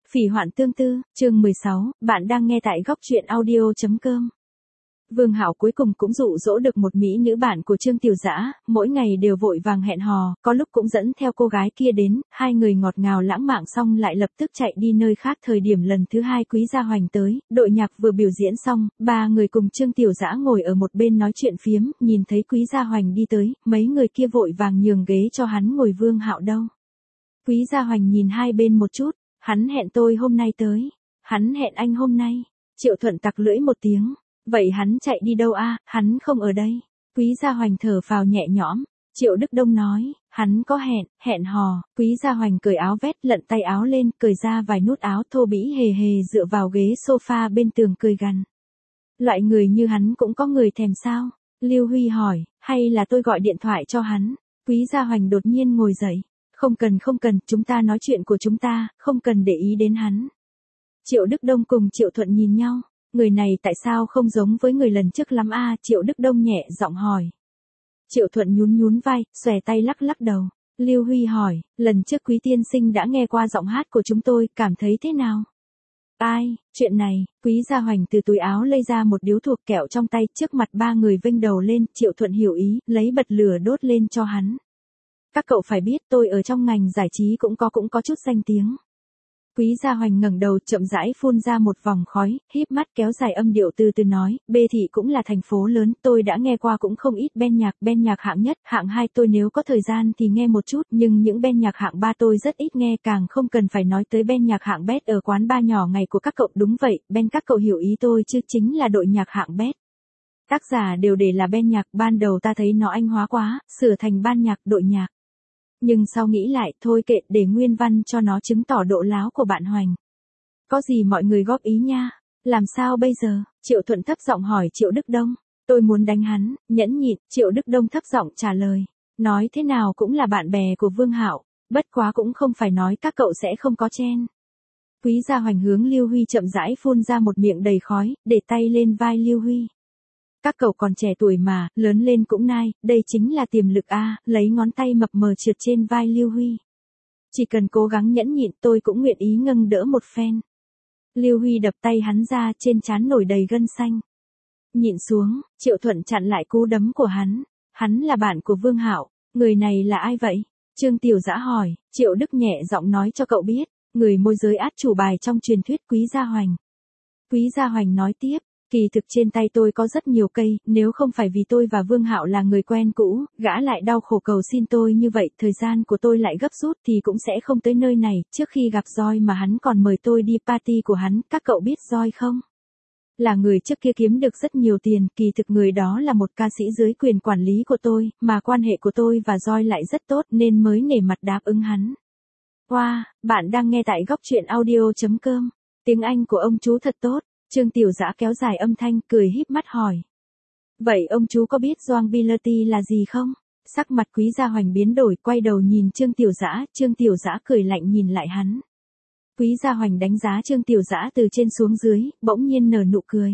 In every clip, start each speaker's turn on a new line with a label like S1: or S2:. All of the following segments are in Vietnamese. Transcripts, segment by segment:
S1: Phỉ hoạn tương tư, chương 16, bạn đang nghe tại góc truyện audio.com. Vương Hạo cuối cùng cũng dụ dỗ được một mỹ nữ bạn của Trương Tiểu Dã, mỗi ngày đều vội vàng hẹn hò, có lúc cũng dẫn theo cô gái kia đến, hai người ngọt ngào lãng mạn xong lại lập tức chạy đi nơi khác. Thời điểm lần thứ hai Quý Gia Hoành tới, đội nhạc vừa biểu diễn xong, ba người cùng Trương Tiểu Dã ngồi ở một bên nói chuyện phiếm, nhìn thấy Quý Gia Hoành đi tới, mấy người kia vội vàng nhường ghế cho hắn ngồi. Vương Hạo đâu? Quý Gia Hoành nhìn hai bên một chút. Hắn hẹn tôi hôm nay tới. Hắn hẹn anh hôm nay. Triệu Thuận tặc lưỡi một tiếng. Vậy hắn chạy đi đâu a? Hắn không ở đây. Quý Gia Hoành thở phào nhẹ nhõm. Triệu Đức Đông nói, hắn có hẹn hò. Quý Gia Hoành cởi áo vest, lận tay áo lên, cởi ra vài nút áo thô bĩ hề hề dựa vào ghế sofa bên tường cười gằn. Loại người như hắn cũng có người thèm sao? Lưu Huy hỏi, hay là tôi gọi điện thoại cho hắn? Quý Gia Hoành đột nhiên ngồi dậy. Không cần, chúng ta nói chuyện của chúng ta, không cần để ý đến hắn. Triệu Đức Đông cùng Triệu Thuận nhìn nhau, người này tại sao không giống với người lần trước lắm a? Triệu Đức Đông nhẹ giọng hỏi. Triệu Thuận nhún vai, xòe tay lắc đầu. Lưu Huy hỏi, lần trước Quý tiên sinh đã nghe qua giọng hát của chúng tôi, cảm thấy thế nào? Ai, chuyện này, Quý Gia Hoành từ túi áo lấy ra một điếu thuốc kẹo trong tay, trước mặt ba người vênh đầu lên. Triệu Thuận hiểu ý, lấy bật lửa đốt lên cho hắn. Các cậu phải biết tôi ở trong ngành giải trí cũng có chút danh tiếng. Quý Gia Hoành ngẩng đầu chậm rãi phun ra một vòng khói, híp mắt kéo dài âm điệu từ từ nói, B thị cũng là thành phố lớn, tôi đã nghe qua cũng không ít band nhạc hạng nhất, hạng 2 tôi nếu có thời gian thì nghe một chút, nhưng những band nhạc hạng 3 tôi rất ít nghe, càng không cần phải nói tới band nhạc hạng bét ở quán bar nhỏ ngày của các cậu. Đúng vậy, band các cậu hiểu ý tôi chứ, chính là đội nhạc hạng bét. Tác giả đều để là band nhạc, ban đầu ta thấy nó anh hóa quá, sửa thành ban nhạc, đội nhạc. Nhưng sau nghĩ lại, thôi kệ, để nguyên văn cho nó chứng tỏ độ láo của bạn Hoành. Có gì mọi người góp ý nha. Làm sao bây giờ? Triệu Thuận thấp giọng hỏi Triệu Đức Đông. Tôi muốn đánh hắn, nhẫn nhịn. Triệu Đức Đông thấp giọng trả lời. Nói thế nào cũng là bạn bè của Vương Hạo, bất quá cũng không phải nói các cậu sẽ không có chen. Quý Gia Hoành hướng Lưu Huy chậm rãi phun ra một miệng đầy khói, để tay lên vai Lưu Huy. Các cậu còn trẻ tuổi mà, lớn lên cũng nai, đây chính là tiềm lực a. Lấy ngón tay mập mờ trượt trên vai Lưu Huy. Chỉ cần cố gắng nhẫn nhịn, tôi cũng nguyện ý nâng đỡ một phen. Lưu Huy đập tay hắn ra, trên trán nổi đầy gân xanh. Nhịn xuống, Triệu Thuận chặn lại cú đấm của hắn. Hắn là bạn của Vương Hạo, người này là ai vậy? Trương Tiểu Dã hỏi. Triệu Đức nhẹ giọng nói cho cậu biết, người môi giới át chủ bài trong truyền thuyết Quý Gia Hoành. Quý Gia Hoành nói tiếp. Kỳ thực trên tay tôi có rất nhiều cây, nếu không phải vì tôi và Vương Hạo là người quen cũ, gã lại đau khổ cầu xin tôi như vậy, thời gian của tôi lại gấp rút thì cũng sẽ không tới nơi này. Trước khi gặp Joy mà hắn còn mời tôi đi party của hắn, các cậu biết Joy không? Là người trước kia kiếm được rất nhiều tiền, kỳ thực người đó là một ca sĩ dưới quyền quản lý của tôi, mà quan hệ của tôi và Joy lại rất tốt nên mới nể mặt đáp ứng hắn. Wow, bạn đang nghe tại góc truyện audio.com, tiếng Anh của ông chú thật tốt. Trương Tiểu Dã kéo dài âm thanh, cười híp mắt hỏi. Vậy ông chú có biết Joan Billerty là gì không? Sắc mặt Quý Gia Hoành biến đổi, quay đầu nhìn Trương Tiểu Dã cười lạnh nhìn lại hắn. Quý Gia Hoành đánh giá Trương Tiểu Dã từ trên xuống dưới, bỗng nhiên nở nụ cười.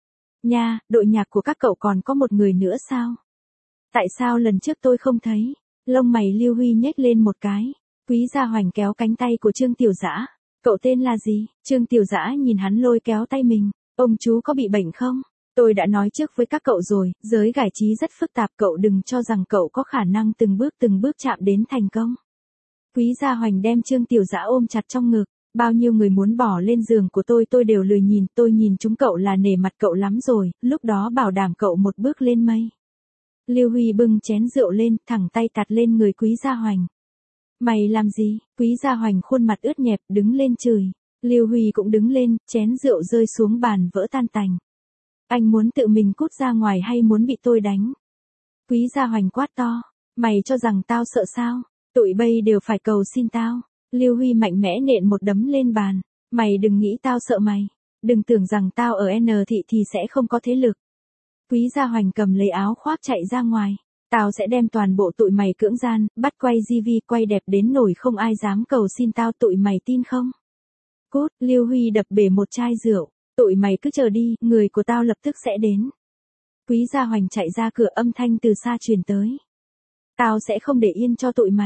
S1: Nha, đội nhạc của các cậu còn có một người nữa sao? Tại sao lần trước tôi không thấy? Lông mày Lưu Huy nhếch lên một cái. Quý Gia Hoành kéo cánh tay của Trương Tiểu Dã. Cậu tên là gì? Trương Tiểu Dã nhìn hắn lôi kéo tay mình. Ông chú có bị bệnh không? Tôi đã nói trước với các cậu rồi, giới giải trí rất phức tạp, cậu đừng cho rằng cậu có khả năng từng bước chạm đến thành công. Quý Gia Hoành đem Trương Tiểu Dã ôm chặt trong ngực. Bao nhiêu người muốn bỏ lên giường của tôi đều lười nhìn, tôi nhìn chúng cậu là nể mặt cậu lắm rồi, lúc đó bảo đảm cậu một bước lên mây. Lưu Huy bưng chén rượu lên, thẳng tay tạt lên người Quý Gia Hoành. Mày làm gì? Quý Gia Hoành khuôn mặt ướt nhẹp, đứng lên chửi. Lưu Huy cũng đứng lên, chén rượu rơi xuống bàn vỡ tan tành. Anh muốn tự mình cút ra ngoài hay muốn bị tôi đánh? Quý Gia Hoành quát to. Mày cho rằng tao sợ sao? Tụi bay đều phải cầu xin tao. Lưu Huy mạnh mẽ nện một đấm lên bàn. Mày đừng nghĩ tao sợ mày. Đừng tưởng rằng tao ở N thị thì sẽ không có thế lực. Quý Gia Hoành cầm lấy áo khoác chạy ra ngoài. Tao sẽ đem toàn bộ tụi mày cưỡng gian, bắt quay GV quay đẹp đến nổi không ai dám cầu xin tao, tụi mày tin không? Cút, Lưu Huy đập bể một chai rượu. Tụi mày cứ chờ đi, người của tao lập tức sẽ đến. Quý Gia Hoành chạy ra cửa, âm thanh từ xa truyền tới. Tao sẽ không để yên cho tụi mày.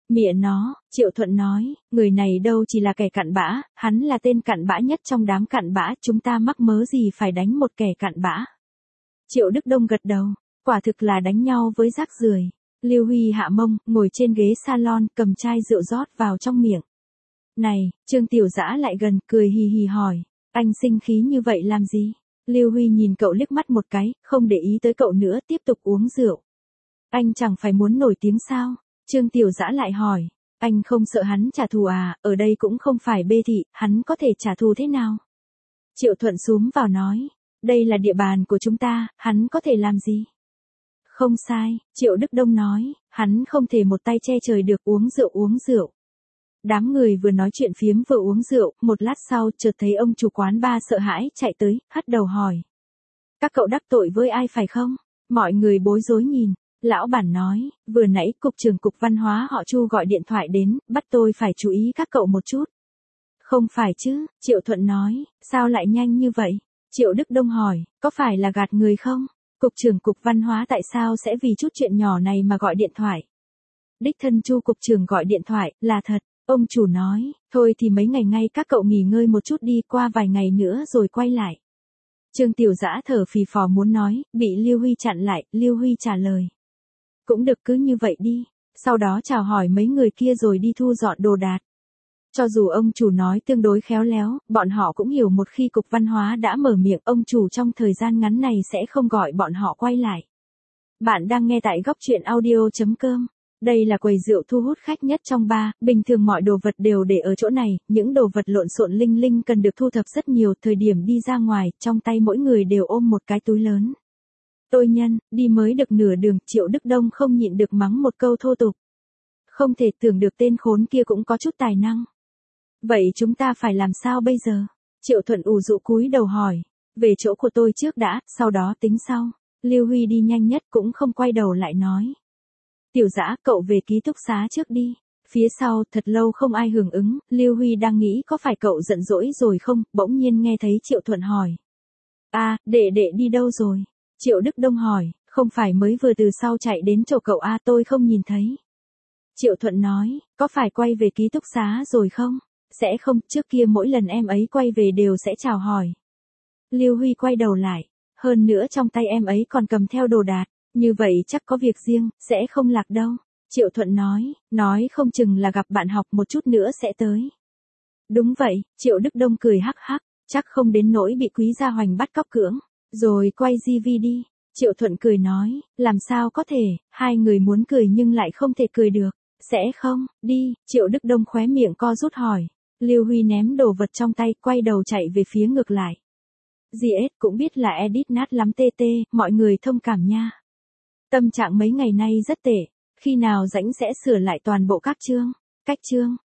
S1: Mẹ nó, Triệu Thuận nói, người này đâu chỉ là kẻ cặn bã, hắn là tên cặn bã nhất trong đám cặn bã, chúng ta mắc mớ gì phải đánh một kẻ cặn bã. Triệu Đức Đông gật đầu, quả thực là đánh nhau với rác rưởi. Lưu Huy hạ mông, ngồi trên ghế salon, cầm chai rượu rót vào trong miệng. Này, Trương Tiểu Dã lại gần, cười hì hì hỏi, anh sinh khí như vậy làm gì? Lưu Huy nhìn cậu liếc mắt một cái, không để ý tới cậu nữa, tiếp tục uống rượu. Anh chẳng phải muốn nổi tiếng sao? Trương Tiểu Dã lại hỏi, anh không sợ hắn trả thù à, ở đây cũng không phải bê thị, hắn có thể trả thù thế nào? Triệu Thuận xúm vào nói, đây là địa bàn của chúng ta, hắn có thể làm gì? Không sai, Triệu Đức Đông nói, hắn không thể một tay che trời được, uống rượu. Đám người vừa nói chuyện phiếm vừa uống rượu, một lát sau chợt thấy ông chủ quán bar sợ hãi chạy tới, hất đầu hỏi. Các cậu đắc tội với ai phải không? Mọi người bối rối nhìn. Lão bản nói, vừa nãy cục trưởng cục văn hóa họ Chu gọi điện thoại đến, bắt tôi phải chú ý các cậu một chút. Không phải chứ, Triệu Thuận nói, sao lại nhanh như vậy? Triệu Đức Đông hỏi, có phải là gạt người không? Cục trưởng cục văn hóa tại sao sẽ vì chút chuyện nhỏ này mà gọi điện thoại? Đích thân Chu cục trưởng gọi điện thoại, là thật. Ông chủ nói, thôi thì mấy ngày ngay các cậu nghỉ ngơi một chút đi, qua vài ngày nữa rồi quay lại. Trương Tiểu Dã thở phì phò muốn nói, bị Lưu Huy chặn lại, Lưu Huy trả lời. Cũng được, cứ như vậy đi, sau đó chào hỏi mấy người kia rồi đi thu dọn đồ đạc. Cho dù ông chủ nói tương đối khéo léo, bọn họ cũng hiểu một khi cục văn hóa đã mở miệng, ông chủ trong thời gian ngắn này sẽ không gọi bọn họ quay lại. Bạn đang nghe tại góc truyện audio.com. Đây là quầy rượu thu hút khách nhất trong bar, bình thường mọi đồ vật đều để ở chỗ này, những đồ vật lộn xộn linh linh cần được thu thập rất nhiều, thời điểm đi ra ngoài, trong tay mỗi người đều ôm một cái túi lớn. Tôi nhân, đi mới được nửa đường, Triệu Đức Đông không nhịn được mắng một câu thô tục. Không thể tưởng được tên khốn kia cũng có chút tài năng. Vậy chúng ta phải làm sao bây giờ? Triệu Thuận ủ rũ cúi đầu hỏi. Về chỗ của tôi trước đã, sau đó tính sau. Lưu Huy đi nhanh nhất cũng không quay đầu lại nói. Tiểu Dã, cậu về ký túc xá trước đi. Phía sau, thật lâu không ai hưởng ứng, Lưu Huy đang nghĩ có phải cậu giận dỗi rồi không, bỗng nhiên nghe thấy Triệu Thuận hỏi. À, đệ đi đâu rồi? Triệu Đức Đông hỏi, không phải mới vừa từ sau chạy đến chỗ cậu à, tôi không nhìn thấy. Triệu Thuận nói, có phải quay về ký túc xá rồi không? Sẽ không, trước kia mỗi lần em ấy quay về đều sẽ chào hỏi. Lưu Huy quay đầu lại, hơn nữa trong tay em ấy còn cầm theo đồ đạc, như vậy chắc có việc riêng, sẽ không lạc đâu. Triệu Thuận nói không chừng là gặp bạn học, một chút nữa sẽ tới. Đúng vậy, Triệu Đức Đông cười hắc hắc, chắc không đến nỗi bị Quý Gia Hoành bắt cóc cưỡng. Rồi quay GV đi. Triệu Thuận cười nói, làm sao có thể, hai người muốn cười nhưng lại không thể cười được. Sẽ không, đi, Triệu Đức Đông khóe miệng co rút hỏi. Lưu Huy ném đồ vật trong tay, quay đầu chạy về phía ngược lại. GS cũng biết là edit nát lắm TT, mọi người thông cảm nha. Tâm trạng mấy ngày nay rất tệ, khi nào rảnh sẽ sửa lại toàn bộ các chương, cách chương.